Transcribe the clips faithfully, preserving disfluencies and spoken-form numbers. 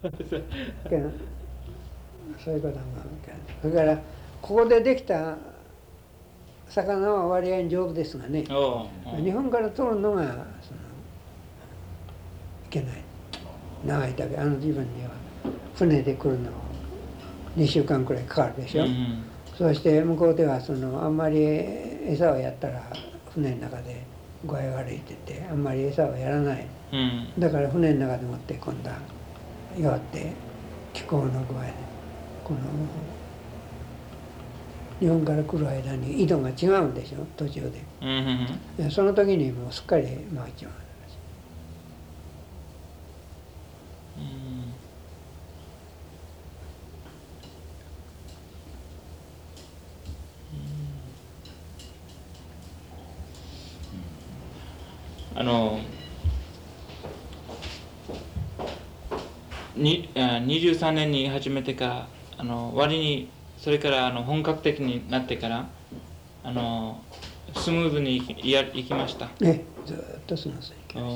そういうこともあるから。それからここでできた魚は割合に丈夫ですがね、日本から取るのがそのいけない。長い旅、あの自分には船で来るのにしゅうかんくらいかかるでしょ、うんうん、そして向こうではそのあんまり餌をやったら船の中で具合悪いって言ってあんまり餌をやらない、うん、だから船の中で持って今度は弱って気候の具合でこの日本から来る間に緯度が違うんでしょ途中で、うんうん、その時にもうすっかり回っちゃう。 あのににじゅうさんねんに始めてからあの割にそれからあの本格的になってからあのスムーズにいき、やいきました。 ね、ずっとスムーズにいきました。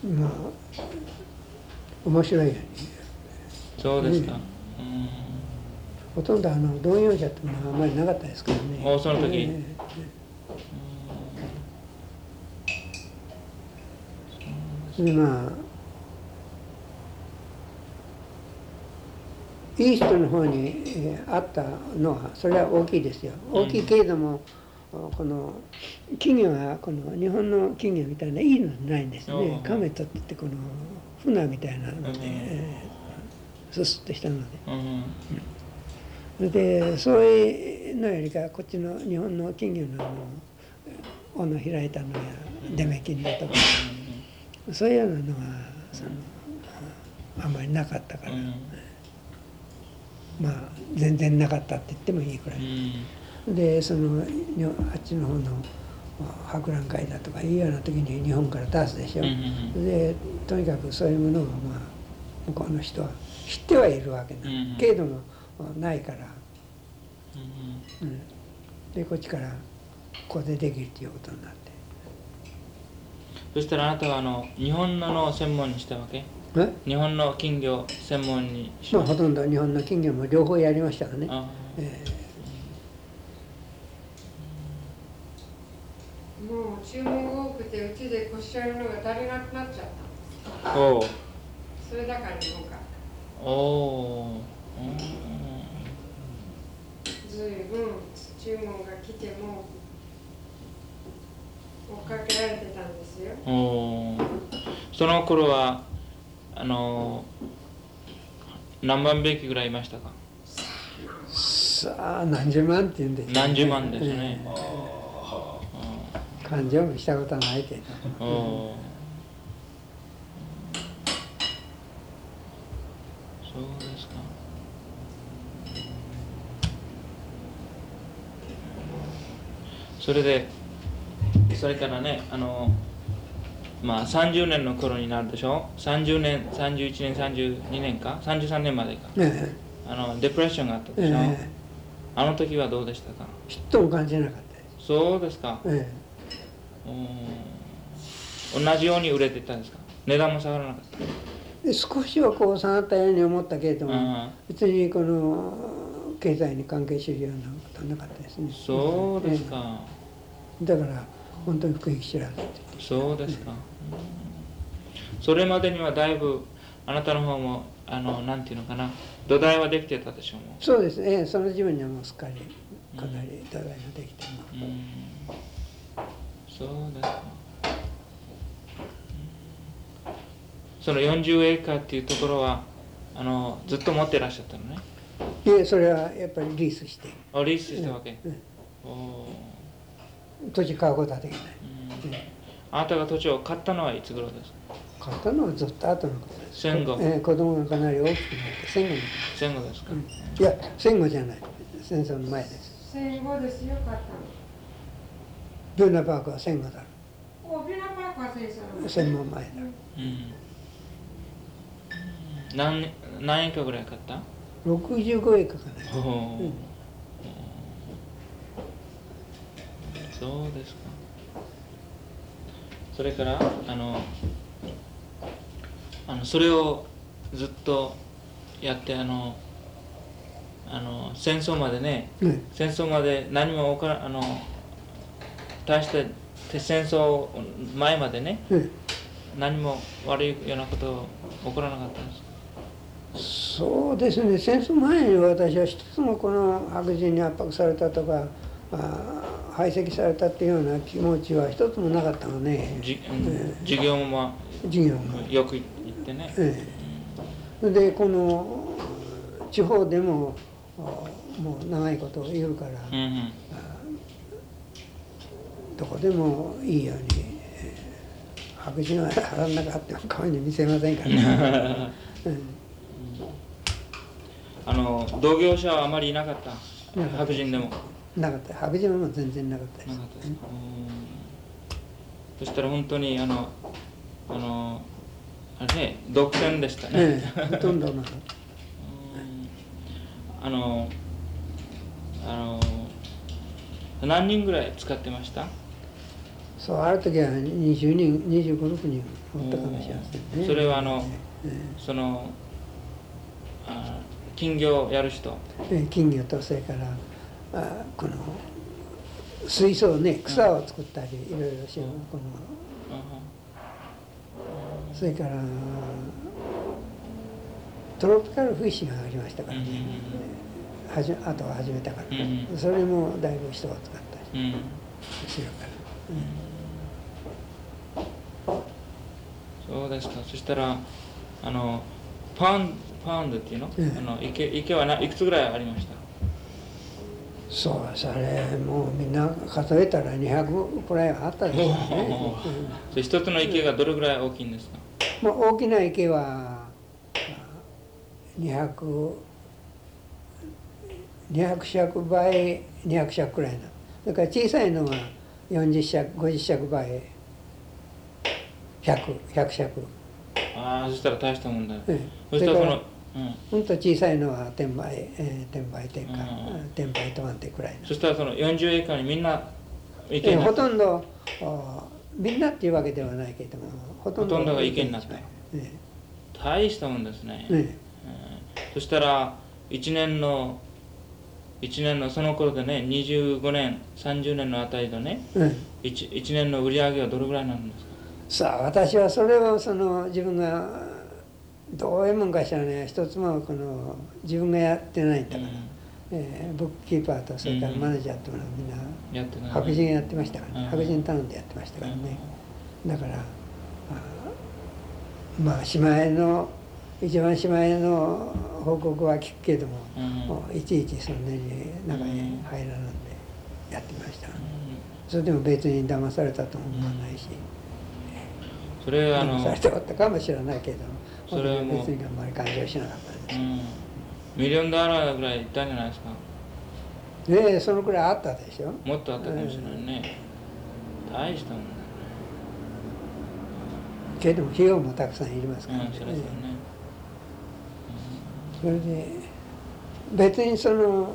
まあ面白いように。 そうですか。 ね、うん、ほとんどあの同業者ってのはあんまりなかったですからね。 おその時。えー、でまあいい人の方に、えー、あったのはそれは大きいですよ。大きいけれども、うん、この金魚はこの日本の金魚みたいないいのないんですね。カメとってってこの船みたいなので、うん、えー、ススッとしたので。うんうん、でそういうのよりかこっちの日本の金魚のあの尾の開いたのや出目金だとか、うん、そういうようなのがそのあんまりなかったから。うん、まあ全然なかったって言ってもいいくらい、うん、でそのあっちの方の博覧会だとかいうような時に日本から出すでしょ、うんうん、でとにかくそういうものがまあ向こうの人は知ってはいるわけな、うん、けれどもないから、うんうん、でこっちからここでできるっていうことになって。 そしたらあなたはあの日本のの専門にしたわけ？日本の金魚専門にしまあ、ほとんど日本の金魚も両方やりましたがね、えー、もう注文が多くてうちでこしらえるのが足りなくなっちゃった。 おそれだから日本からおおずいぶん注文が来ても追っかけられてたんですよ。 おその頃はあの何万匹ぐらいいましたか？ さあ何十万って言うんですね。 何十万ですね。えー、勘定もしたことはないけど。おそうですか。それでそれからねあのまあさんじゅうねんの頃になるでしょ。さんじゅうねんさんじゅういちねんさんじゅうにねんかさんじゅうさんねんまでか、えー、あのデプレッションがあったでしょ、えー、あの時はどうでしたか？ ちっとも感じなかったです。 そうですか、えー、同じように売れてたんですか？値段も下がらなかった？ 少しはこう下がったように思ったけれども、別にこの経済に関係するようなことはなかったですね。 そうですか、 えー、だから本当に福引知らずって言って。 そうですか、うん、それまでにはだいぶあなたの方もあのなんていうのかな土台はできてたでしょう。 そうですね、その自分にはもうすっかりかなり土台ができてます、うんうん、 そうですか、うん、そのよんじゅうエーカーっていうところはあのずっと持ってらっしゃったのね。 いえ、それはやっぱりリースして。 あ、リースしたわけ、うんうん、 お土地買うことはできない、 うんうん、あなたが土地を買ったのはいつ頃ですか？ 買ったのはずっと後のことです。 戦後、 えー、子供がかなり大きくなって戦後に。 戦後ですか、うん、 いや戦後じゃない、戦争の前です。 戦後ですよ、買ったの。 ビューナパークは戦後だろ。 お、ビューナパークは戦争の戦後前だろ、 うん、何, 何エーカーぐらい買った？ ろくじゅうごエーカーかな、うん、 そうですか。それからあのそれをずっとやって、あのあの戦争までね、 はい、 戦争まで何も起こらあの大して戦争前までね、 はい、 何も悪いようなこと起こらなかったんですか？ そうですね、戦争前に私は一つもこの白人に圧迫されたとかあ排斥されたっていうような気持ちは一つもなかったのね。 じ、うん、授業も、まあ、 授業もよく行ってね、 ええ、でこの地方でももう長いこと言うから、 うんうん、 どこでもいいように、えー、白人は腹の中あっても顔に見せませんからね、うん、 あの同業者はあまりいなかった、白人でもなかった、白人はもう全然なかったです。 なかったですか？そしたら本当にあのあのあれね、独占でしたね、 ええ、ほとんどなかったあのあの何人ぐらい使ってました？ そう、ある時はにじゅうにん、にじゅうご、ろくにんおったかもしれませんね。 それはあの、 ええ、 そのあ金魚をやる人、 ええ、金魚とそれからあこの水槽ね、草を作ったりいろいろしよう、このそれからトロピカルフィッシュがありましたからね、はじあとは始めたから、うん、それもだいぶ人が使ったりするから、 うん、そうですか。そしたらあのパウンパウンドっていうの、うん、あの池池はないくつぐらいありました？ そうです、あれもうみんな数えたらにひゃくくらいはあったでしょうね。 うん、一つの池がどれぐらい大きいんですか？ まあ、大きな池はにひゃく、にひゃく尺倍、にひゃく尺くらいな。それから小さいのはよんじゅっ尺、ごじゅっ尺倍、ひゃく、ひゃく尺。 ああ、そしたら大したもんだよ。 うん、 そしたらその、 うん、と小さいのは転売、えー、転売転換、うん、転売と安定くらいの。 そしたらそのよんじゅうエーカーにみんな池になった、 えー、ほとんどみんなっていうわけではないけれども、ほとんどが池になった。えー、大したもんですね。えー、そしたらいちねんのいちねんのその頃でね、にじゅうごねん、さんじゅうねんのあたりでね、うん、1, 1年の売り上げはどれぐらいになるんですか？ さあ、私はそれをその自分がどういうもんかしらね、一つもこの自分がやってないんだから、うん、えー、ブックキーパーとそれからマネージャーというのはみんな白人がやってましたからね、うん、白人頼んでやってましたからね、うん、だからあまあしまいの一番しまいの報告は聞くけども、うん、いちいちそんなに中に入らなんでやってました、うん、それでも別に騙されたとも思わないし、 それはあの騙されておったかもしれないけど、 それはもう別にあんまり感情しなかったんです、うん、 ミリオンダラーぐらいいったんじゃないですか？ ねえ、そのくらいあったでしょ。 もっとあったかもしれないね、うん、大したもんだね。 けども費用もたくさんいりますからね、うん、それですよね、それで別にその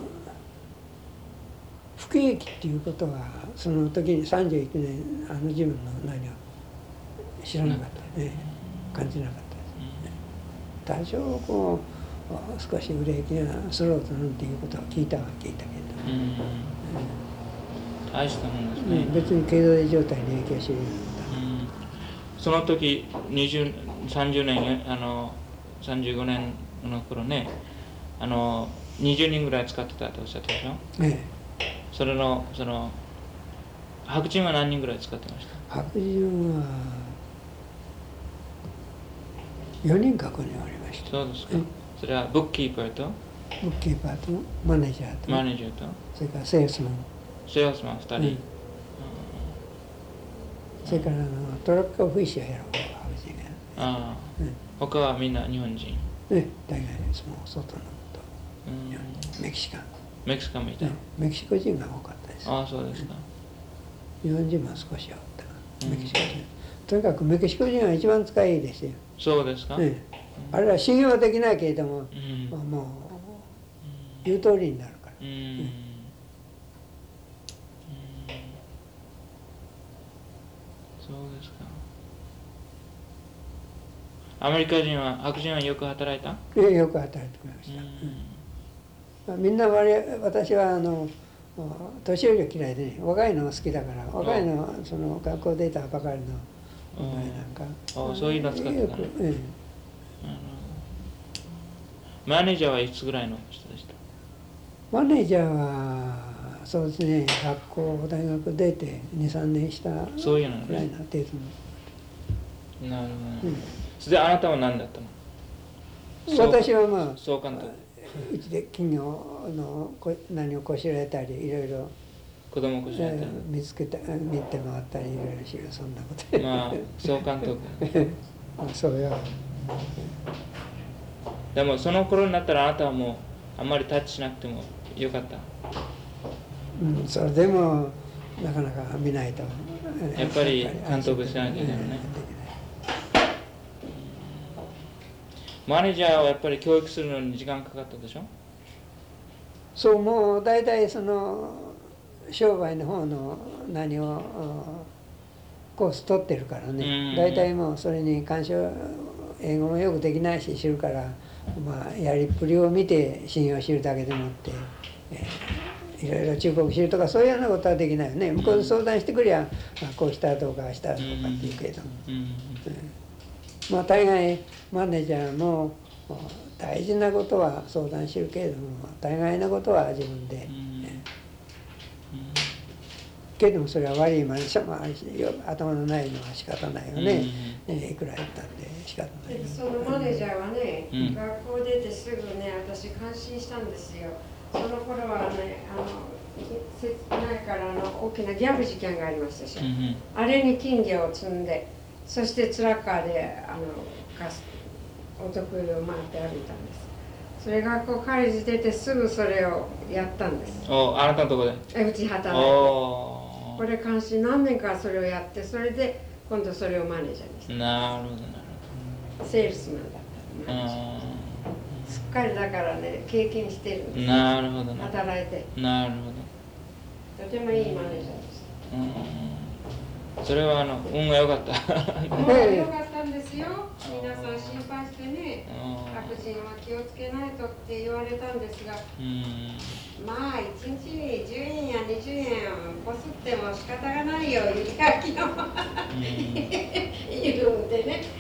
不景気っていうことはその時にさんじゅういちねんあの自分の何を知らなかったね、感じなかったですね。多少こう少し売れ行きがスローとなんていうことは聞いたは聞いたけど、うんうん、 大したもんですね、 うん、別に経済状態に影響しているようなことは、 うん、その時にじゅう、さんじゅうねん、あのさんじゅうごねんの頃ね、あのにじゅうにんぐらい使ってたとおっしゃったでしょ。ええ、それのその白人は何人ぐらい使ってました？ 白人はよにんかごにんおりました。 そうですか。それはブックキーパーとブックキーパーとマネージャーとマネージャーとそれからセールスマンセールスマンふたり、うん、 それからあのトラックオフィッシュをやろう白人が、 ああ、うん、他はみんな日本人、 ね、大概その外のと、うん、メキシカンメキシカンもいた、ね、 メキシコ人が多かったです。 ああ、そうですか。 日本人も少しあったな、メキシコ人、うん、とにかくメキシコ人が一番使いいいですよ。 そうですか、ね、 うん、あれは信用はできないけれども、うん、もう言う通りになるから、うんうん、 そうですか。 アメリカ人は白人はよく働いた？ えよく働いてくれました、うん、みんな我私はあの年寄りは嫌いでね、若いのが好きだから、若いのはその学校出たばかりのお前なんか、 ああそういうの使ってたね、ええ、マネージャーはいつぐらいの人でした？マネージャーはそうですね、学校大学出てにさんねんしたくらいな程度の。なるほど、うん、それであなたは何だったの？私はまあ総監督、 うちで企業の何をこしらえたりいろいろ子供をこしらえたり、 見つけた見て回ったりいろいろしよう、そんなことで、 まあ総監督まあそうよ。 でもその頃になったらあなたはもうあんまりタッチしなくてもよかった？ うん、それでもなかなか見ないとやっぱり監督しなきゃいけないね。マネージャーはやっぱり教育するのに時間かかったでしょ？ そう、もう大体その商売の方の何をコース取ってるからね、大体もうそれに干渉、英語もよくできないし知るから、まあ、やりっぷりを見て信用知るだけでもって、えー、いろいろ忠告知るとかそういうようなことはできないよね。向こうで相談してくりゃ、まあ、こうしたらどうかあしたらどうかっていうけれども、うんうん、まあ大概マネージャーも大事なことは相談してるけれども、大概なことは自分で、ね、うんうん、けれどもそれは悪いマネージャーもあるし、頭のないのは仕方ないよね、うんうん、いくら言ったんで仕方ない。 そのマネージャーはね、うん、学校出てすぐね、私感心したんですよ。その頃はね、あの切ないからあの大きなギャグ事件がありましたし、うんうん、あれに金魚を積んで、そしてツラッカーであのガスお得意を回って歩いたんです。それ学校彼氏出てすぐそれをやったんです。 お、あなたのとこで？ うち働いて。これ監視何年かそれをやって、それで今度それをマネージャーにした。 なるほどなるほど。セールスマンだったマネージャー。すっかりだからね、経験してるんです。 なるほど。 働いて。 なるほど。とてもいいマネージャーでした。うん、 それはあの運が良かった。 運が良かったんですよ。皆さん心配してね、白人は気をつけないとって言われたんですが、うん、まあ一日にじゅうえんやにじゅうえんこすっても仕方がないよ、雪かきの、うん、言うんでね、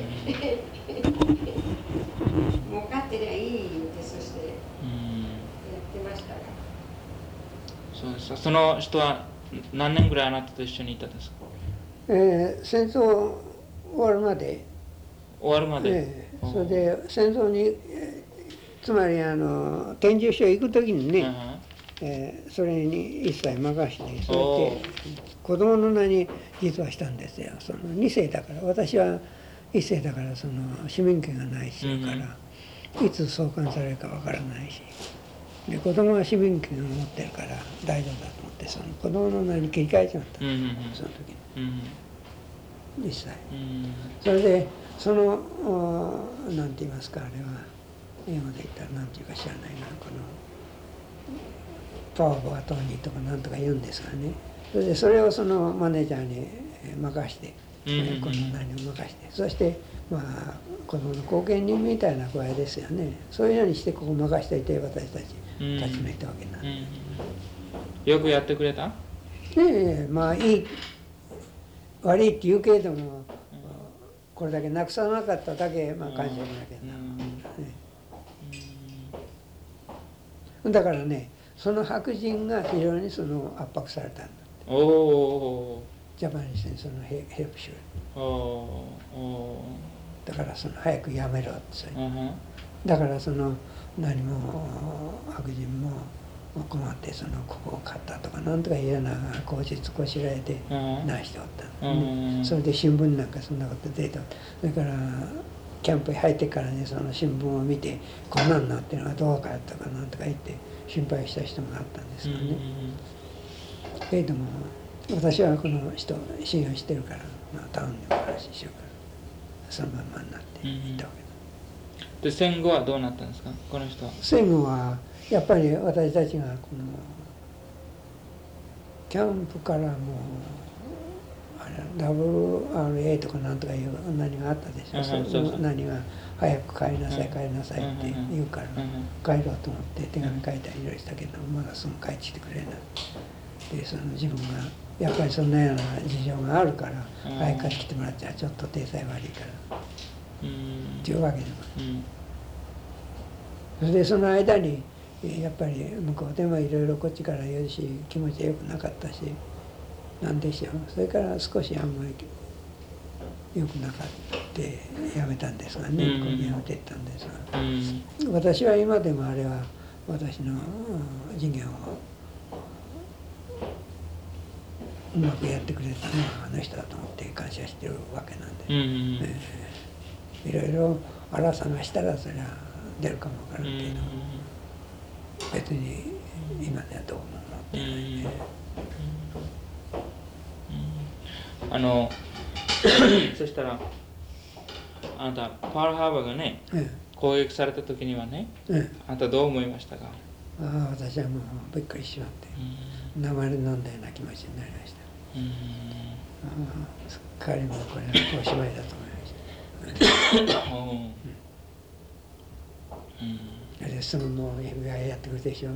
儲かってりゃいい言うて、そしてやってましたが。 そうですか。その人は何年ぐらいあなたと一緒にいたんですか？ えー、戦争終わるまで。 終わるまで、 えー、それで戦争に、えー、つまりあの天寿所行く時にね、uh-huh. えー、それに一切任して、それで子供の名に実はしたんですよ。そのに世だから、私はいっ世だからその市民権がないしから、uh-huh. いつ送還されるかわからないし、で子供は市民権を持ってるから大丈夫だと思って、その子供の名に切り替えちまった、uh-huh. その時に、uh-huh. 一切、uh-huh. それでその何て言いますか、あれは英語で言ったら何て言うか知らないな、このパワーオブアトーニーとか何とか言うんですがね、それでそれをそのマネージャーに任して、mm-hmm. この何を任して、そしてまあ子供の後見人みたいな具合ですよね。そういうようにしてここ任しておいて私たち立ち退いたわけなんで、 mm-hmm. よくやってくれた？ねえ、まあいい悪いって言うけれども、これだけなくさなかっただけ、まあ、感謝なきゃな、うん、だからね、その白人が非常にその圧迫されたんだ。おお。ジャパニーズ戦争のヘルプシュー。おお。だからその早くやめろってそれ、うん、だからその何も白人も困ってそのここを買ったとかなんとかいうような口実こしらえてなしておったんだ、ね、うん、それで新聞なんかそんなこと出ておった。それからキャンプに入ってからね、その新聞を見てこんなんなってるのがどうかやったかなんとか言って心配した人もあったんですがね、うん、けれども私はこの人信用してるから、まあ、タウンでも話しようからそのまんまになっていったわけだ、 うん、で戦後はどうなったんですか、この人は？ 戦後はやっぱり私たちがこのキャンプからもうあれ ダブリューアールエー とかなんとかいう何があったでしょ、 うん、 そそうそう何が早く帰りなさい、 うん、 帰りなさいって言うから、 うん、 帰ろうと思って手紙書いたりいろいろしたけどまだすぐ帰ってきてくれない。でその自分がやっぱりそんなような事情があるから、 うん、 早く帰ってきてもらっちゃちょっと体裁悪いからうん、 っていうわけでも、 うん、 それでその間にやっぱり向こうでもいろいろこっちから言うし気持ちよくなかったしなんでしょう。それから少しあんまりよくなかったやめたんですがね、 うん、 ここにやめていったんですが、 うん、 私は今でもあれは私の事業をうまくやってくれたのはあの人だと思って感謝してるわけなんで、 うん、 えー、いろいろ荒探したらそれは出るかもわからんけど、うん、別に今ではどうも思ってないね。 うん、あのそしたらあなたパールハーバーがね、ええ、攻撃された時にはね、ええ、あなたどう思いましたか？ ああ、私はもうびっくりしまって、うん、生で飲んだような気持ちになりました。うん、ああ、すっかりもうこれはおしまいだと思いました。うんうん、ですぐもう エフビーアイ やってくるでしょ、うん、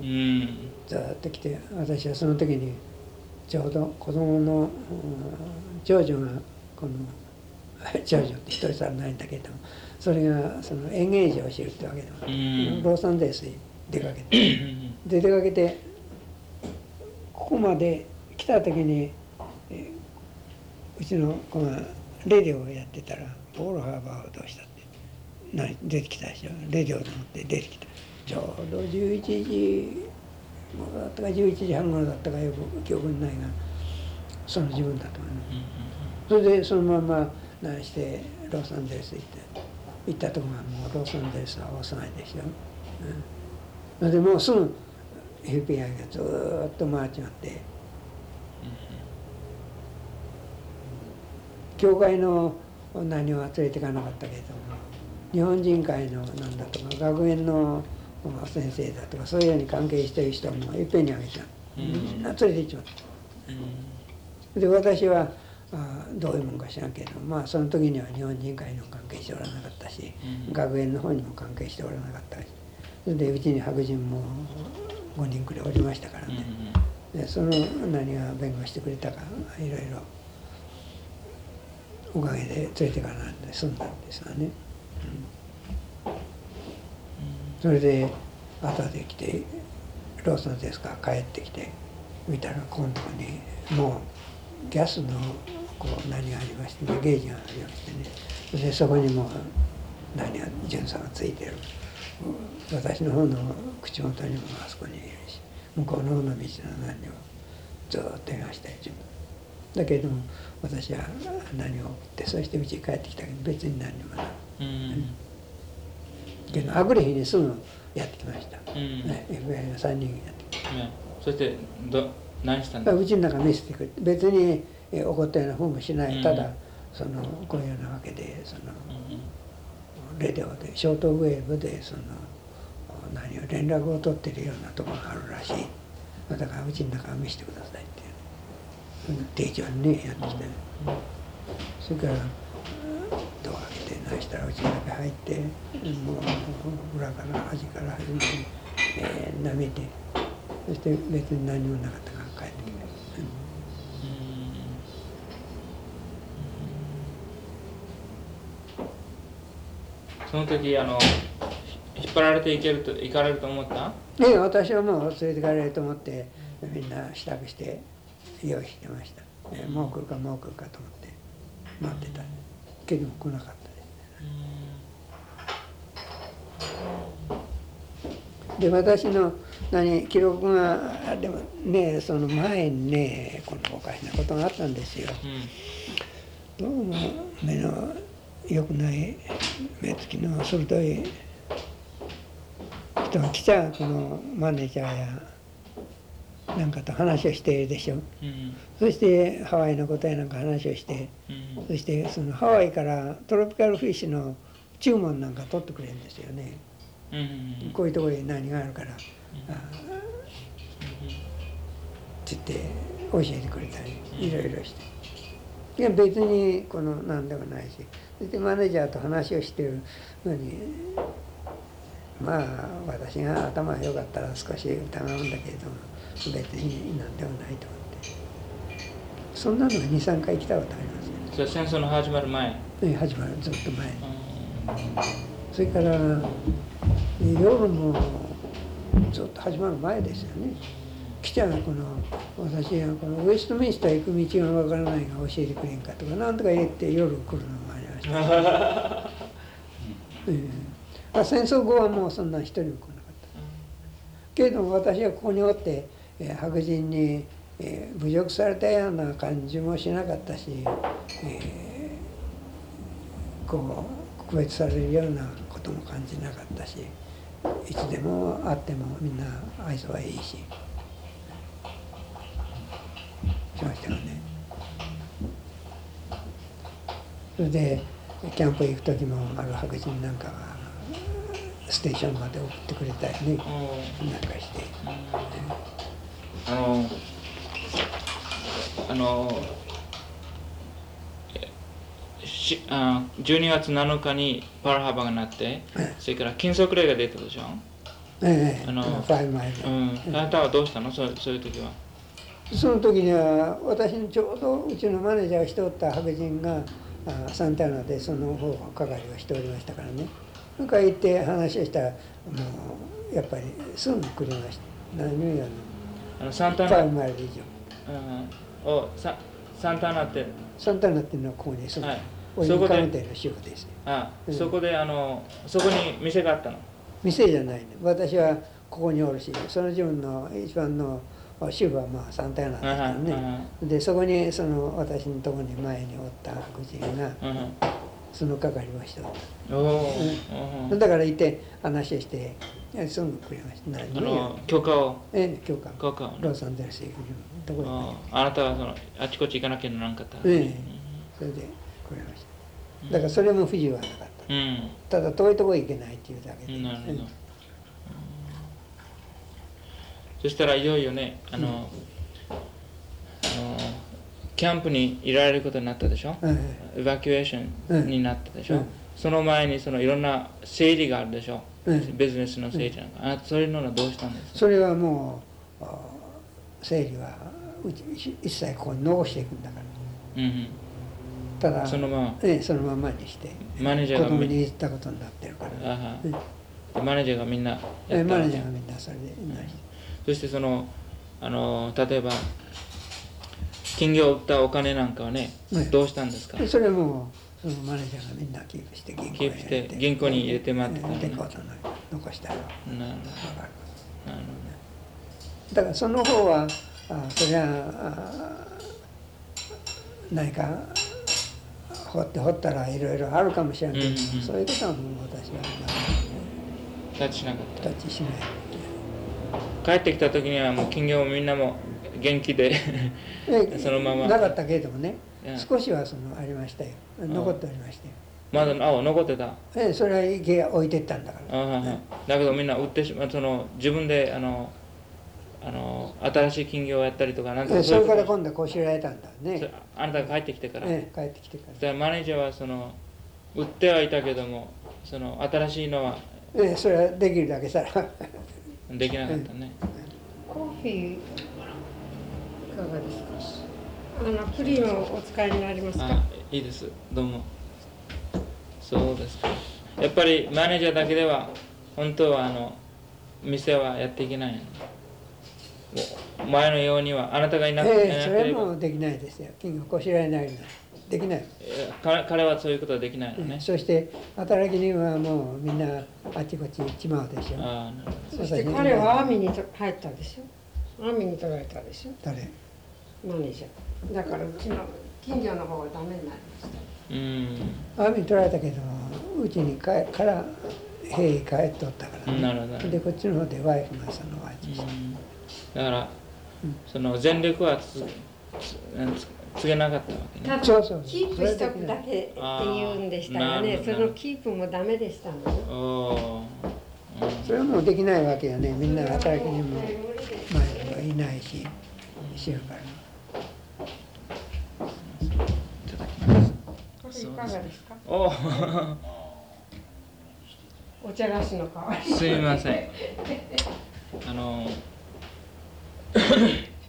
ずっと来て、私はその時にちょうど子供の、うん、長女がこの長女って一人さらないんだけどそれがその演芸事を教えるってわけでも、うん、ロサンゼルスに出かけてで出かけてここまで来た時にえうちの子がレディオをやってたらポール・ハーバーをどうしたって何出てきたでしょ。レディオと思って出てきた。ちょうどじゅういちじ頃だったかじゅういちじはん頃だったかよく記憶にないがその自分だと思います。それでそのまま何してロサンゼルス行って行ったところがもうロサンゼルスは大騒ぎでしょ。うん、それでもうすぐ エフビーアイ がずーっと回っちまって、教会の何を連れていかなかったけれども日本人会のなんだとか学園の先生だとかそういうように関係している人もいっぺんにあげちゃう。みんな連れて行っちまった。で私はあどういうもんか知らんけどまあその時には日本人会の関係しておらなかったし、うん、学園の方にも関係しておらなかったしそれでうちに白人もごにんくらいおりましたからね、うん、でその何が弁護してくれたかいろいろおかげで連れていかなんで済んだんですがね、うん、それで後で来てロサンゼルスから帰ってきて見たら今度にもうギャスのこう何がありましてねゲージがありましてねそれでそこにも何が巡査がついてる私の方の口元にもあそこにいるし向こうの方の道の何にもずっと手がしたい自分だけれども私は何を送ってそしてうちに帰ってきたけど別に何にもない、うん、けどあぐれ日にすぐやってきました、うんね、エフビーアイ がさんにんやってきた、 ね、そしてど何したんですか？ うちの中見せてくれて別に怒ったような風もしない、うん、ただそのこういうようなわけでその、うん、レディオでショートウェーブでその何を連絡を取ってるようなところがあるらしいだからうちの中見せてくださいっていう定常にねやってきて、うん、それからドア開けて何したらうちの中入ってもう裏から端から端まで、えー、舐めてそして別に何もなかったから帰ってきて、 うん、その時あの引っ張られていけると行かれると思った？ ええ、私はもう連れて行かれると思ってみんな支度して用意してました、えー、もう来るかもう来るかと思って待ってたけども来なかったですね。で私の何記録がでもねその前にねこのおかしなことがあったんですよ、うん、どうも目の良くない目つきの鋭い人が来ちゃうこのマネージャーやなんかと話をしているでしょ、うん、そしてハワイのことやなんか話をして、うん、そしてそのハワイからトロピカルフィッシュの注文なんか取ってくれるんですよね、うん、こういうところに何があるから、うん、あって言って教えてくれたりいろいろしていや別にこの何でもないし、そしてマネージャーと話をしてるのに、まあ私が頭が良かったら少し疑うんだけれども、別に何でもないと思って、そんなのがにさんかい来たことありますね。 それ戦争の始まる前？ え始まるずっと前に。それから夜もずっと始まる前ですよね。記者がこの私がこのウェストミンスター行く道がわからないが教えてくれんかとかなんとか言って夜来るのもありました、えー、戦争後はもうそんな一人も来なかったけれども、私はここにおって、えー、白人に、えー、侮辱されたような感じもしなかったし、えー、こう区別されるようなことも感じなかったし、いつでも会ってもみんな愛想はいいししましたよね。それでキャンプ行く時もある白人なんかはステーションまで送ってくれたりね、なんかして、 あのあのしあじゅうにがつなのかにパールハーバーが鳴って、それから禁足令が出たでしょ。 ええ、 あのファイブマイル、 うん、あなたはどうしたの？そうそういう時は。 その時には私にちょうどうちのマネージャーがしておった白人があサンタナでその方を係をしておりましたからね。なんか行って話をしたらもうやっぱりすぐ来りました。何をやるの？ あのサンタナ。 ファイブマイル以上。うん、おササンタナって。 サンタナっていうのはここに住んで、はい、オイルカウンテの主婦ですよ。 あ、うん、そこであのそこに店があったの？ 店じゃないね。私はここにおるし、その自分の一番の主婦はまあサンタヤナだったのね。でそこにその私のところに前におった白人がその係をしておった。うん、だからいて話をしてすぐくれました。何の許可を？ ええ、許可。 許可を、ね、 ロサンゼルス行くところに。 あなたはそのあちこち行かなきゃならなかった。 ええ、それでくれました。だからそれも不自由はなかった。うん、ただ遠いところ行けないっていうだけで。なるほど。 そしたらいよいよね、あの、うん、あのキャンプにいられることになったでしょ、うん、エバキュエーションになったでしょ、うん、その前にそのいろんな整理があるでしょ、うん、ビジネスの整理なんか、うん、あそういうのはどうしたんですか？ それはもう整理はうち一切ここに残していくんだから、うん、ただそのまま、 ええ、そのままにしてマネージャーが子供に言ったことになってるから、 あ、うん、マネージャーがみんなやった、 ええ、マネージャーがみんなそれでなして、 そしてそのあの例えば金魚を売ったお金なんかはね、はい、どうしたんですか？ それもそのマネージャーがみんなキープして銀行にキープして銀行に入れてもらってたの、ね、 レコード残したらなるほど、なるほど、だからその方はあそれは何か掘って掘ったらいろいろあるかもしれないけど、うんうん、そういうことはもう私はタッチしなかった。 タッチしない。 帰ってきた時にはもう金魚もみんなも元気でそのままなかったけれどもね、少しはそのありましたよ、残っておりましたよ。 まだあ残ってた？ ええ、それは池置いてったんだから。あ、 ね、だけどみんな売ってしまう、その自分であのあの新しい金魚をやったりとかなんとか、 ええ、それから今度こしらえたんだね。 あなたが帰ってきてから？ ええ、帰ってきてから。 だからマネージャーはその売ってはいたけどもその新しいのは、 ええ、それはできるだけさらできなかったね。 コーヒーいかがですか？あのクリームをお使いになりますか？ あ、いいです。どうも。そうですか。やっぱりマネージャーだけでは本当はあの店はやっていけない。前のようにはあなたがいなくて、 ええ、それもできないですよ。金魚こしらえないのできない。 彼, 彼はそういうことはできないのね、 うん、そして働き人はもうみんなあちこち行っちまうでしょ。 あ、なるほど。そして彼は網に入ったでしょ。網に取られたでしょ。 誰？ マネージャー。だからうちの金魚の方がダメになりました。 うん。網に取られたけどうちに帰から兵帰っとったからね。なるほど。でこっちの方でワイフがそのワイフして。 だから、うん、その全力はつつつげなかったわけね。 そうそう、キープしとくだけって言うんでしたがね、そのキープもダメでしたの。 お、 うん、それはもうできないわけよね。みんな働きにも前にはいないし、しようから。 これいかがですか？ おお茶菓子の代わり。 すみません。あのうん、そう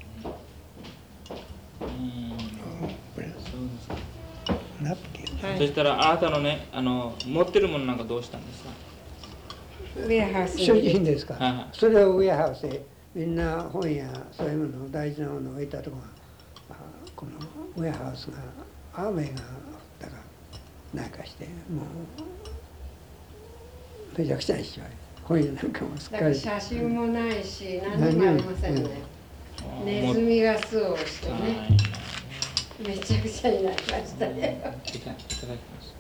ですか。 ナプキン。 はい、 そしたらあなたのね、あの持ってるものなんかどうしたんですか？ ウェアハウスに。 所持品ですか。 はいはい、 それをウェアハウスでみんな本やそういうもの大事なものを置いたところが、このウェアハウスが雨が降ったかなんかしてもうめちゃくちゃにしちゃう。本屋なんかもすっだからかり。 写真もないし何にもありませんね。ネズミが巣をしてね、めちゃくちゃになりましたね。 いただきます。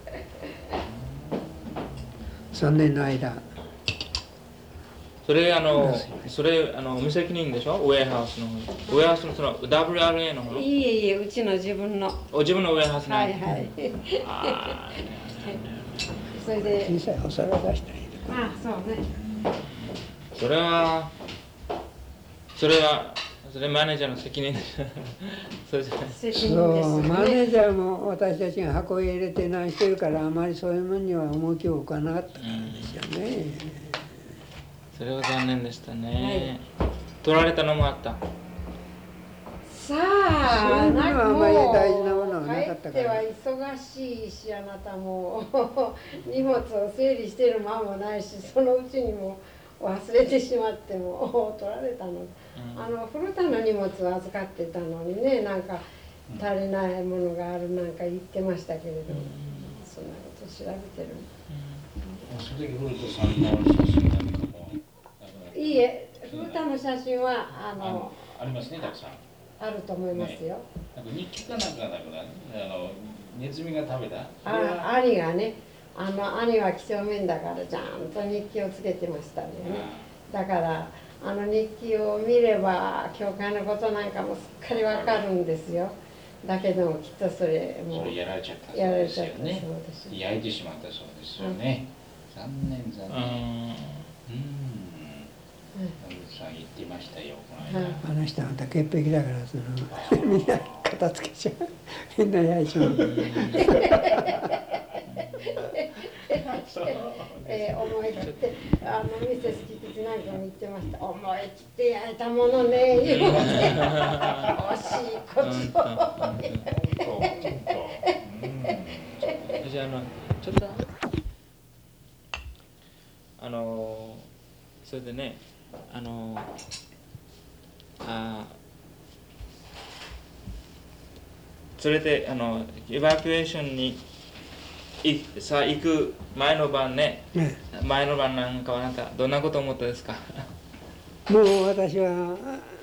さんねんの間。 それあのそれあの無責任でしょ？ウェアハウスの方。ウェアハウスのその ダブリューアールエー の方。 いえいえ、うちの自分の。 お自分のウェアハウスはいはい。 あそれで。 小さいお皿出したらいい。 あ、そうね。 それはそれはそれマネージャーの責任です。そうじゃない。 責任ですそう、 ね。 マネージャーも私たちが箱へ入れて何してるからあまりそういうものには重きを置かなかったからですよね。 それは残念でしたね。はい、取られたのもあった。 さあ、 そういうのはあまり大事なものはなかったから。 帰っては忙しいし、あなたも荷物を整理してる間もないし、そのうちにも忘れてしまっても取られたの。うん、あの古田の荷物を預かってたのにね、なんか足りないものがあるなんか言ってましたけれど、うん、そんなこと調べてる。 うん、その時古田さんの写真なんかも。 いいえ、古田の写真はあのあ, ありますね、たくさん。 あると思いますよ。 ね、なんか日記かなんかだから、ね、あのネズミが食べた。 あ、兄がね、あの兄は几帳面だからちゃんと日記をつけてましたね。だからあの日記を見れば教会のことなんかもすっかりわかるんですよ。だけどもきっとそれもそれやられちゃったそうやられですよちゃったそうでね。 す。 焼いてしまったそうですよね。うん、残念残念。うん。さん言ってましたよ、この間。 あの人はまた潔癖だからそのみんな片付けちゃう。みんな焼いちまう。 えー、思い切ってあのミセス菊池なんかも言ってました。思い切って焼いたものね言うて惜しいことを。 じゃああのちょっとあのそれでね。あのあそれであのエバキュエーションにいさあ行く前の晩ね、ね前の晩なんかはあなたどんなこと思ったですか？ もう私は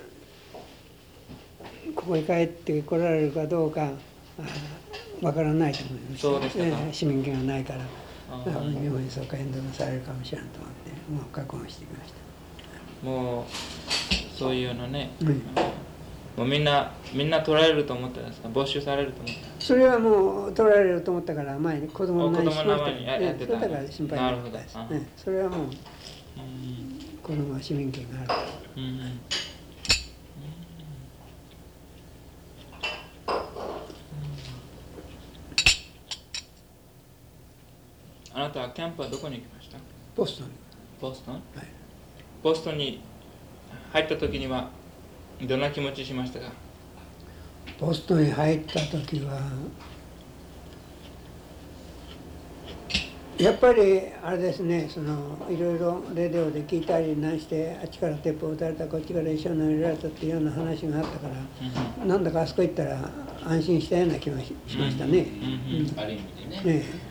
ここへ帰って来られるかどうかわからないと思います。 そうでしたか。 市民権がないから日本にそうか遠慮されるかもしれないと思ってもう覚悟してきました。 もうそういうようなね、 うん、 もうみんなみんな取られると思ったんですか？没収されると思った？ それはもう取られると思ったから前に子供の前にしましたにやってた。 だから心配なかったです。ね、それはもう、うん、子供は市民権があるから。うんうんあなたはキャンプはどこに行きました？ ボストン。 ボストン？はい。ボボストンに入った時にはどんな気持ちしましたか？ ボストンに入った時はやっぱりあれですね、そのいろいろレディオで聞いたりなんしてあっちから鉄砲撃たれたこっちから石を投げられたっていうような話があったから、うん、なんだかあそこ行ったら安心したような気がしましたね。 ある意味でね。ね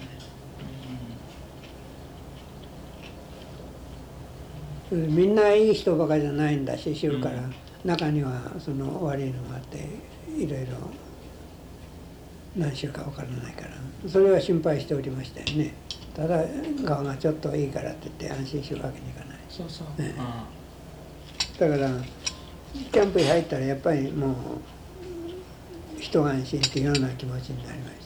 みんないい人ばかりじゃないんだし知るから、うん、中にはその悪いのがあっていろいろ何しようか分からないからそれは心配しておりましたよね。ただ顔がちょっといいからって言って安心するわけにいかない。 そうそう、ね、 だからキャンプに入ったらやっぱりもう一安心っていうような気持ちになりました。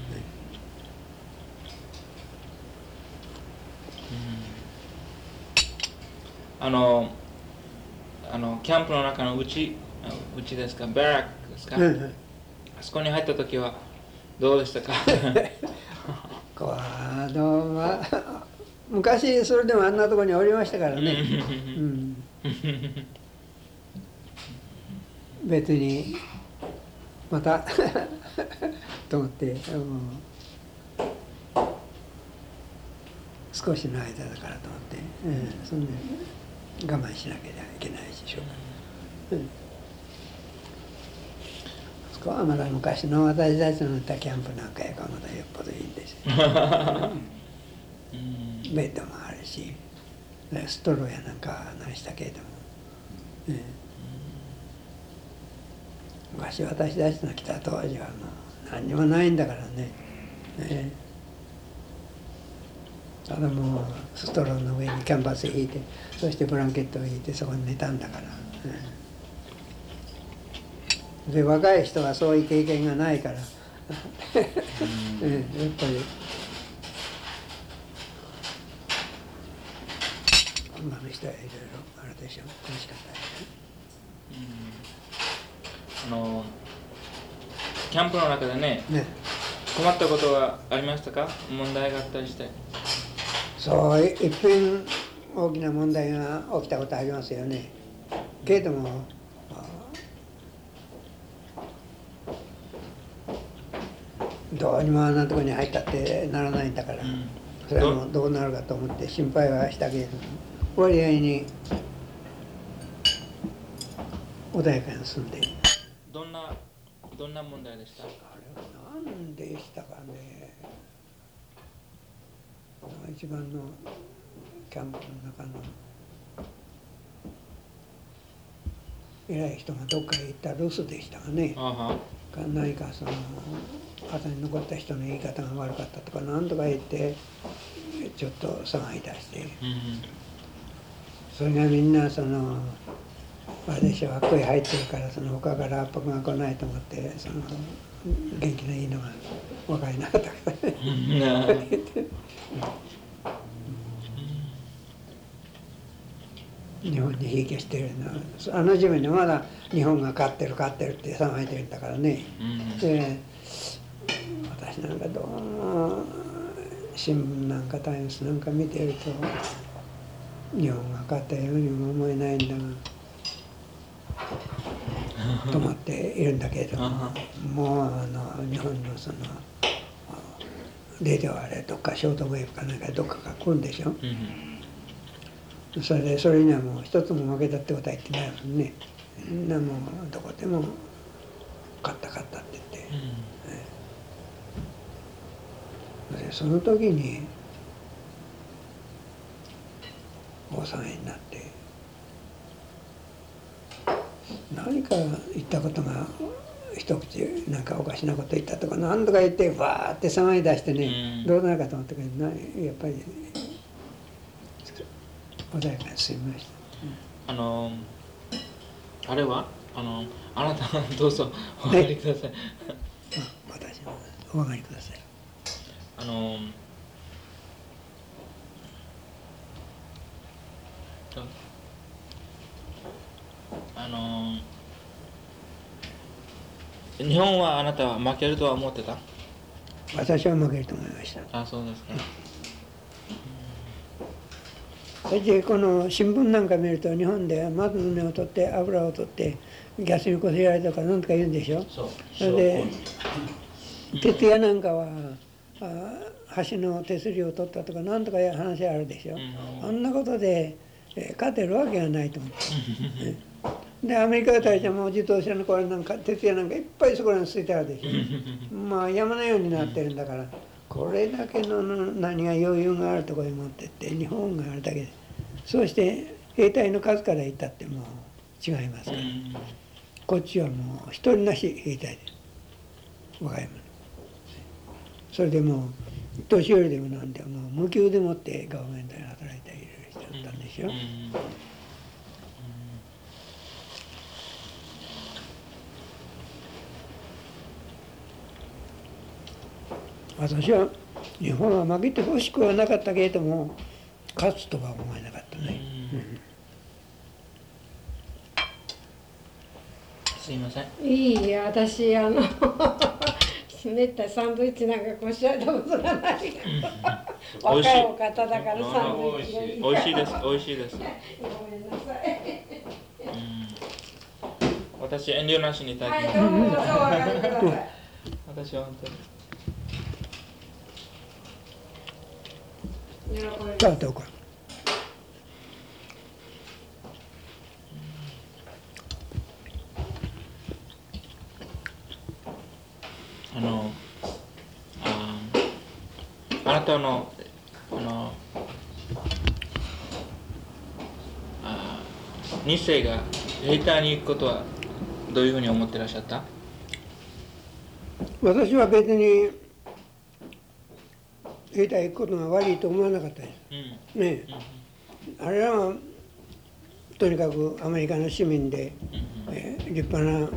あの、あのキャンプの中のうち、うちですか、バラックですか、うんうん、あそこに入った時はどうでしたか？ こうあの、まあ、昔それでもあんなところにおりましたからね、うん、別にまたと思って、うん、少しの間だからと思って、うん、そんで我慢しなきゃいけないでしょう、うん、そこはまだ昔の私たちの行ったキャンプなんかやからまだよっぽどいいんですよ、うん、ベッドもあるしストローやなんか何したけれども、うん、昔私たちの来た当時はもう何にもないんだからね、ね、ただもうストローの上にキャンバス引いてそしてブランケットを引いてそこに寝たんだから、うん、で若い人はそういう経験がないから、うん、やっぱり女の人はいろいろあるでしょう。楽しかったですね。 うん、あのキャンプの中でね、 ね、 困ったことはありましたか？問題があったりして。 そういっぺん大きな問題が起きたことありますよね。けれどもどうにもあんなところに入ったってならないんだから、うん、それはもうどうなるかと思って心配はしたけれども割合に穏やかに住んでいる。 どんなどんな問題でした？あれは何でしたかね。一番のキャンプの中の偉い人がどっかへ行った留守でしたがね。あは何かその後に残った人の言い方が悪かったとか何とか言ってちょっと騒ぎ出して、うん、それがみんなそのあれでしょ、あっこへ入ってるからその他から圧迫が来ないと思ってその元気のいいのが若いなとか日本にひいきしてるのあの時分にまだ日本が勝ってる勝ってるって騒いでるんだからね、うん、で私なんかどうも新聞なんかタイムスなんか見てると日本が勝ったようにも思えないんだがと思っているんだけれどももうあの日本のそのレディオあれどっかショートウェーブかなんかどっかが来るんでしょ、うん、それでそれにはもう一つも負けたってことは言ってないもんね。みんなもうどこでも勝った勝ったって言って、うん、でその時に大騒ぎになって何か言ったことが一口なんかおかしなこと言ったとか何とか言ってわーって騒ぎ出してね、うん、どうなるかと思ったけどやっぱり穏やかに済みました、うん、 あのあれはあのあなたはどうぞお分かりください、はい、 私はお分かりください。 あのあの日本はあなたは負けるとは思ってた？ 私は負けると思いました。 あ、そうですか。 それでこの新聞なんか見ると日本で松の根を取って油を取ってギャスにこせられたとか何とか言うんでしょ。そうそれで鉄矢なんかはあ橋の手すりを取ったとか何とかいう話あるでしょ、うん、あんなことで、えー、勝てるわけがないと思ってでアメリカだったらもう自動車のこれなんか鉄矢なんかいっぱいそこらに捨ててあるでしょまあ山のようになってるんだからこれだけの何が余裕があるところに持ってって日本があるだけでそうして兵隊の数から言ったってもう違いますから、うん、こっちはもう一人なし兵隊で若い者それでもう年寄りでもなんでもう無給でもってガバメントで働いている人だったんでしょ、うんうん、私は日本は負けてほしくはなかったけれども勝つとは思えなかったね、うんうん、 すいません。 いい私あのめったいサンドイッチなんかこしらえたことがない若いお方だからサンドイッチがいい。 美味しいです、美味しいです。 ごめんなさい。 私遠慮なしにいただきます。 はい、どうもどうぞお上がりください。 私は本当に。 食べておこう。 あの、あ、あなたのあのあに世が兵隊に行くことはどういうふうに思ってらっしゃった？ 私は別に兵隊行くことが悪いと思わなかったです。うん、ねえ、うん、あれはとにかくアメリカの市民で、うん、えー、立派な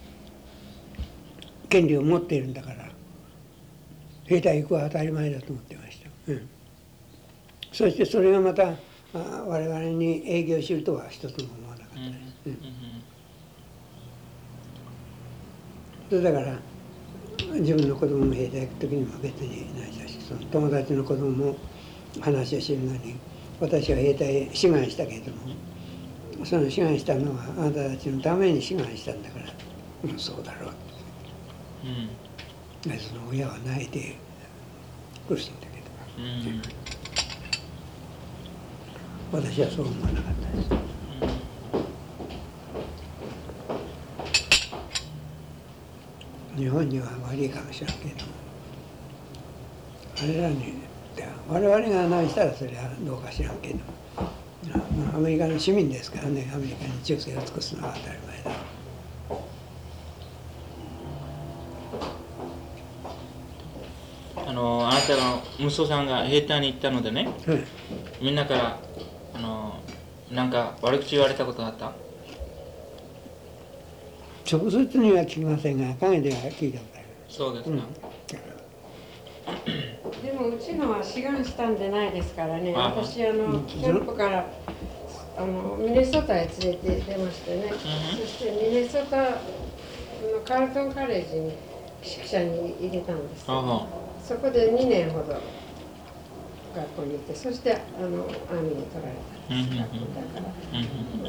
権利を持っているんだから兵隊行くは当たり前だと思ってました。うん、そしてそれがまたあ我々に営業するとは一つも思わなかったです。うんうんそれだから自分の子供も兵隊行く時にも別にないし、その友達の子供も話をしてるのに私は兵隊志願したけれどもその志願したのはあなたたちのために志願したんだから、うん、そうだろうって、うん、その親は泣いて苦しいんだけど、うん、私はそう思わなかったです。日本には悪いかもしれんけどあれらに我々が何したらそれはどうか知らんけどアメリカの市民ですからね、アメリカに忠誠を尽くすのは当たり前だ。 あのあなたの息子さんが兵隊に行ったのでね、はい、みんなからあのなんか悪口言われたことがあった？ 直接には聞きませんが陰では聞いたことあります。 そうですか、 うん、でもうちのは志願したんでないですからね。私あのキャンプからあのミネソタへ連れて出ましてね、うん、そしてミネソタのカールトンカレッジに宿舎に入れたんです。そこでにねんほど学校にいて、そしてあのアーミーに取られたんです。学校だから、うん、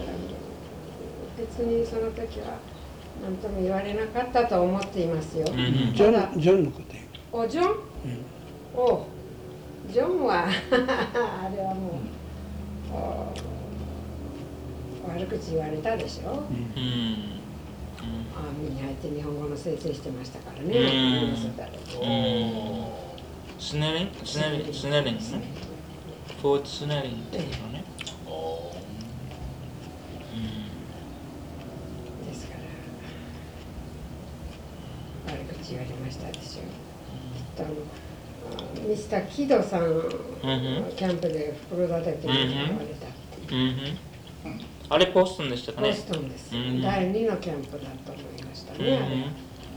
別にその時は何とも言われなかったと思っていますよ。 うん、ジョン、ジョンのことよ。 お、ジョン、うん、おジョンはあれはもう悪口言われたでしょ。うん、アーミーに入って日本語の先生してましたからね。うん、 スネリンスネリンスネリンね。フォートスネリンっていうのね。 言われましたでしょ。きっとあのミスターキドさん、うん、キャンプで袋叩きに言われたって、うんうん、 あれボストンでしたかね。 ボストンです、うん、だいにのキャンプだと思いましたね、うん、あれ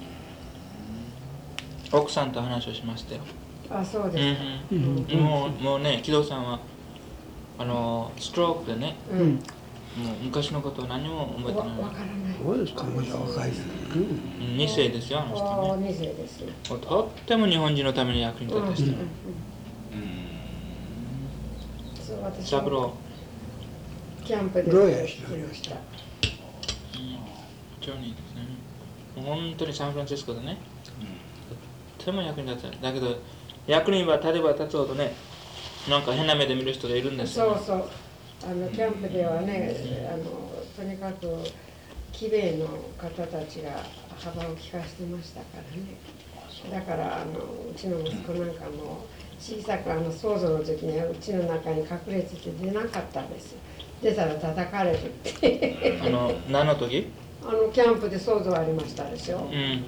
奥さんと話をしましたよ。 あ、そうですか、 うんうんうん、もう、もうね、キドさんはあのストロークでね、うん、もう昔のことを何も覚えてない。 わからない。 そうですか、まだ若い。 に世ですよ、あの人ね。 に世ですね。 とっても日本人のために役に立った人。サブロー。キャンプでローヤーしておりました。 ジョニーですね。本当にサンフランシスコでね、とっても役に立った。だけど、役には立てば立つほどね、なんか変な目で見る人がいるんですよ、ね。そうそう。あのキャンプではね、あのとにかくきれいの方たちが幅を利かしてましたからね。だからあのうちの息子なんかも小さくあの騒動の時にはうちの中に隠れてて出なかったんですよ。出たら叩かれるってあの何の時？ あのキャンプで騒動ありましたでしょ。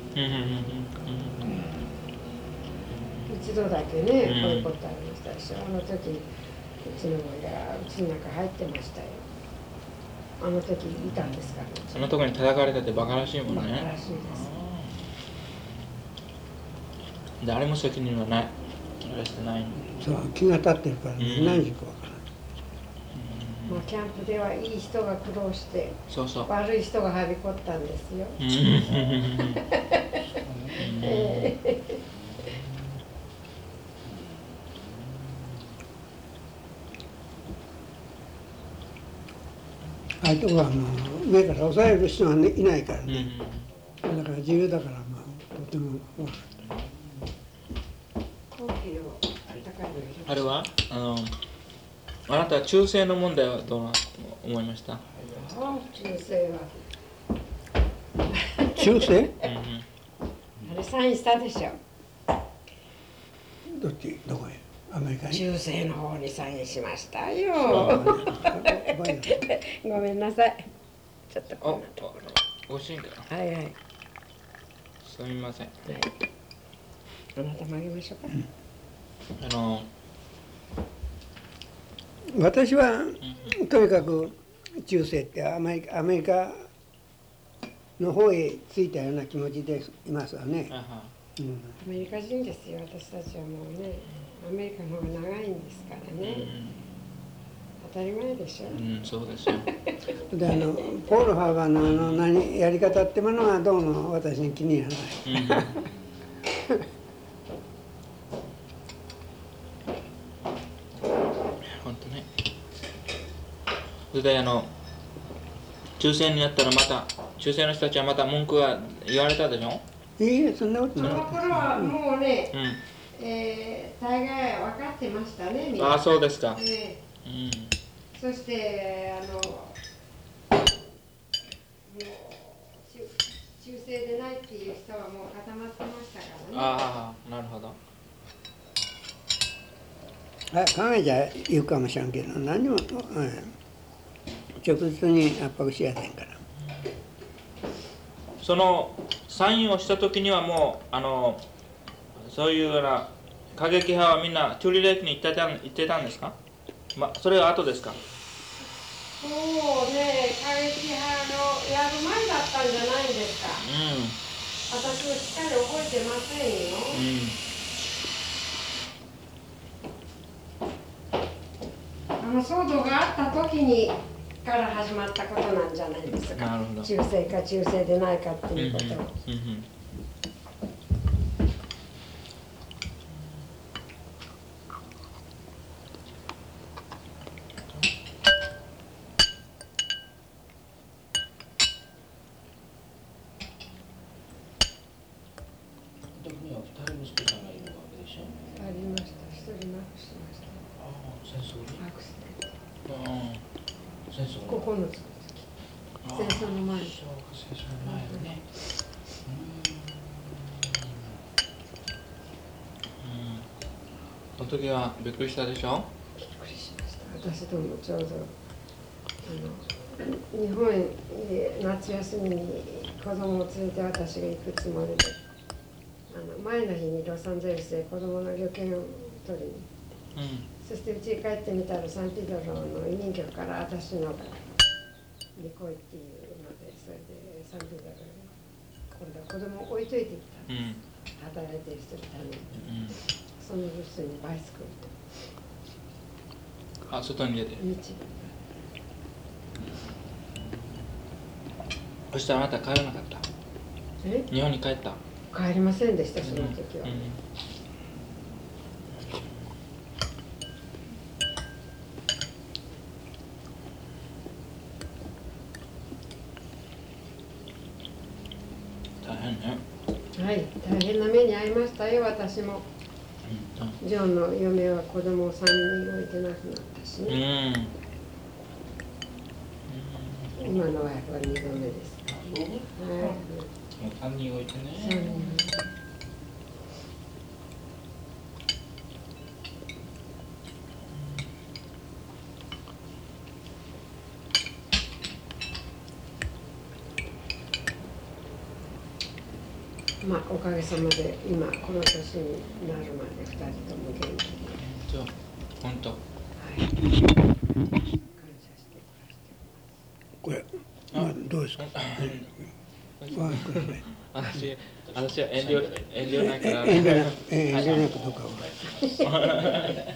一度だけね、こういうことありましたでしょ。あの時うちの親、うちの中入ってましたよ。あの時いたんですから。 そのとこに叩かれたってバカらしいもんね。 バカらしいです。 誰も責任はない。あれしてない。 そう、気が立ってるから、ね、うん、何時かわからない。 もうキャンプではいい人が苦労して、 そうそう、 悪い人がはびこったんですよ。 相手はあの上から抑える人が、ね、いないからね、だから自由だから、まあ、とても分かった。 あれはあのあなたは忠誠の問題はどう思いました？ 忠誠は忠誠？ あれサインしたでしょ。 どっちどこへ？アメリカに？ 忠誠の方にサインしましたよ。ごめんなさい。ちょっとこんなところ。ご主人から。 はいはい。 すみません。はい。 あなたもあげましょうか。 うん、あの私は、うん、とにかく忠誠ってアメリカ、アメリカの方へついたような気持ちでいますわね。 うん、アメリカ人ですよ、私たちはもうね。アメリカの方が長いんですからね、うん、当たり前でしょ、 うん、そうですよであのポール・ハーバーのあの何やり方ってものはどうも私に気に入らない、うん、 本当ね。それであの抽選になったらまた抽選の人たちはまた文句は言われたでしょ。 いいえ、そんなことない。 その頃はもうね、うん、えー、大概分かってましたね、みんな。 ああ、そうですか。 えーうん、そしてあのもう忠誠でないっていう人はもう固まってましたからね。 ああ、なるほど。 あ、考えちゃ言うかもしれんけど、何も、うん、直接に圧迫しやせんから。 そのサインをした時にはもうあのそういうような過激派はみんなトゥリレイクに行ってた、行ってたんですか？ま、それは後ですか？ そうね、過激派のやる前だったんじゃないんですか。うん、私もしっかり覚えてませんよ。うん、あの騒動があった時にから始まったことなんじゃないですか。 なるほど。 忠誠か忠誠でないかっていうことを。うんうんうんうん、ここの戦争の前。 戦争の前よね。うん。その時はびっくりしたでしょ？ びっくりしました。私どもちょうどあの日本へ夏休みに子供を連れて私が行くつもりで、あの前の日にロサンゼルスで子供の旅券を取りに。うん、そしてうちに帰ってみたらサンピドロの移民局から私のに来いっていうので、それでサンピドロに今度は子供を置いといてきたんです、うん、働いてる人のために、うん、その人にバイスクルとあ、外に出て道そしてあなた帰らなかった？え？日本に帰った？ 帰りませんでした、その時は、うんうん、はい、大変な目に遭いましたよ、私も。うん、ジョンの嫁は子供をさんにん置いてなくなったしね。うん、今のワイフはにどめです。はい。 さんにん置いてね。さんにん。 まあ、おかげさまで今この年になるまでふたりとも元気で。 そう、本当。はい。 感謝して暮らしてこれ、まあ、どうですか。 私、私は遠慮、遠慮ないから。 遠慮なく、遠慮なくどうかは。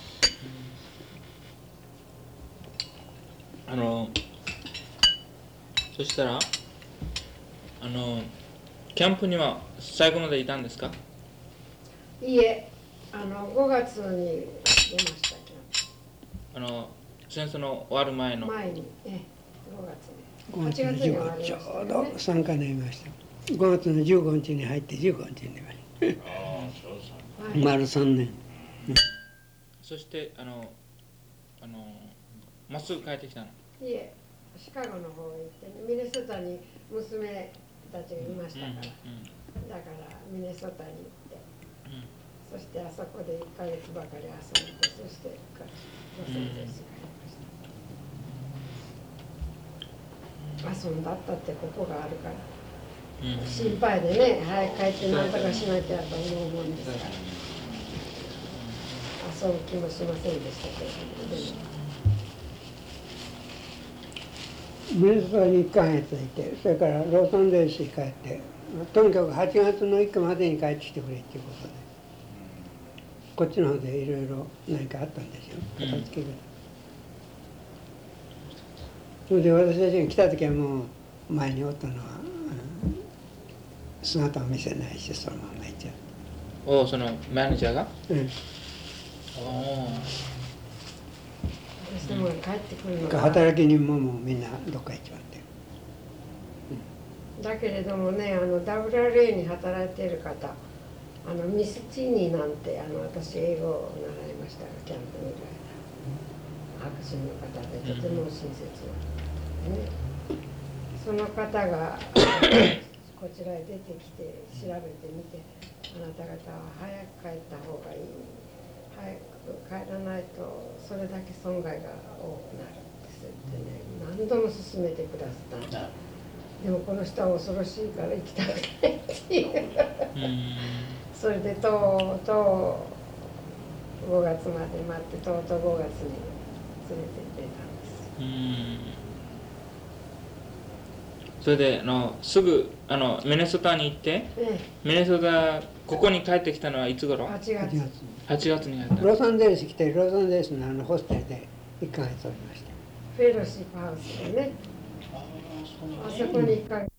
あの、そしたら、あの。 キャンプには最後までいたんですか？ いいえ、あのごがつに出ましたけど。あの戦争の終わる前の。 前に、えごがつに。 ごがつのじゅうごにち、ちょうどさんかいになりました。ごがつのじゅうごにちに入ってじゅうごにちに出ました。丸さんねん。 そしてあのあのまっすぐ帰ってきたの？ いえ、シカゴの方へ行って、ミネソタに娘たちがいましたから、うんうん、だからミネソタに行って、うん、そしてあそこでいっかげつばかり遊んで、そしてロサンゼルス帰りました。遊んだったってここがあるから、うん、心配でね、早く帰って何とかしなきゃと思うもんですから、遊ぶ気もしませんでしたけど、でも。 ミネソタにいっかげついて、それからロサンゼルスに帰って、とにかくはちがつのいっかまでに帰ってきてくれっていうことで、こっちの方でいろいろ何かあったんですよ、片付けが。それで私たちが来た時はもう前におったのは、うん、姿を見せないし、そのまま行っちゃって。 おお、そのマネージャーが？うん。おお。 働き人ももうみんなどっか行っちまって、 うん、だけれどもね、あの ダブリューアールエー に働いている方、あのミス・チーニーなんて、あの私英語を習いましたが、キャンプにいる間、白人の方でとても親切な方でね、その方がこちらへ出てきて調べてみて、あなた方は早く帰った方がいい、早く帰らないとそれだけ損害が多くなるって言ってね、何度も勧めてくださった。でもこの人は恐ろしいから行きたくないっていうそれでとうとうごがつまで待って、とうとうごがつに連れて出たんです。うん、 それであのすぐあのミネソタに行って、ええ、ミネソタここに帰ってきたのはいつ頃？ はちがつ。 はちがつに帰った。 ロサンゼルス来て、ロサンゼルスのあのホステルでいっかげつおりました。 フェロシップハウスでね、あそこにいっかげつ。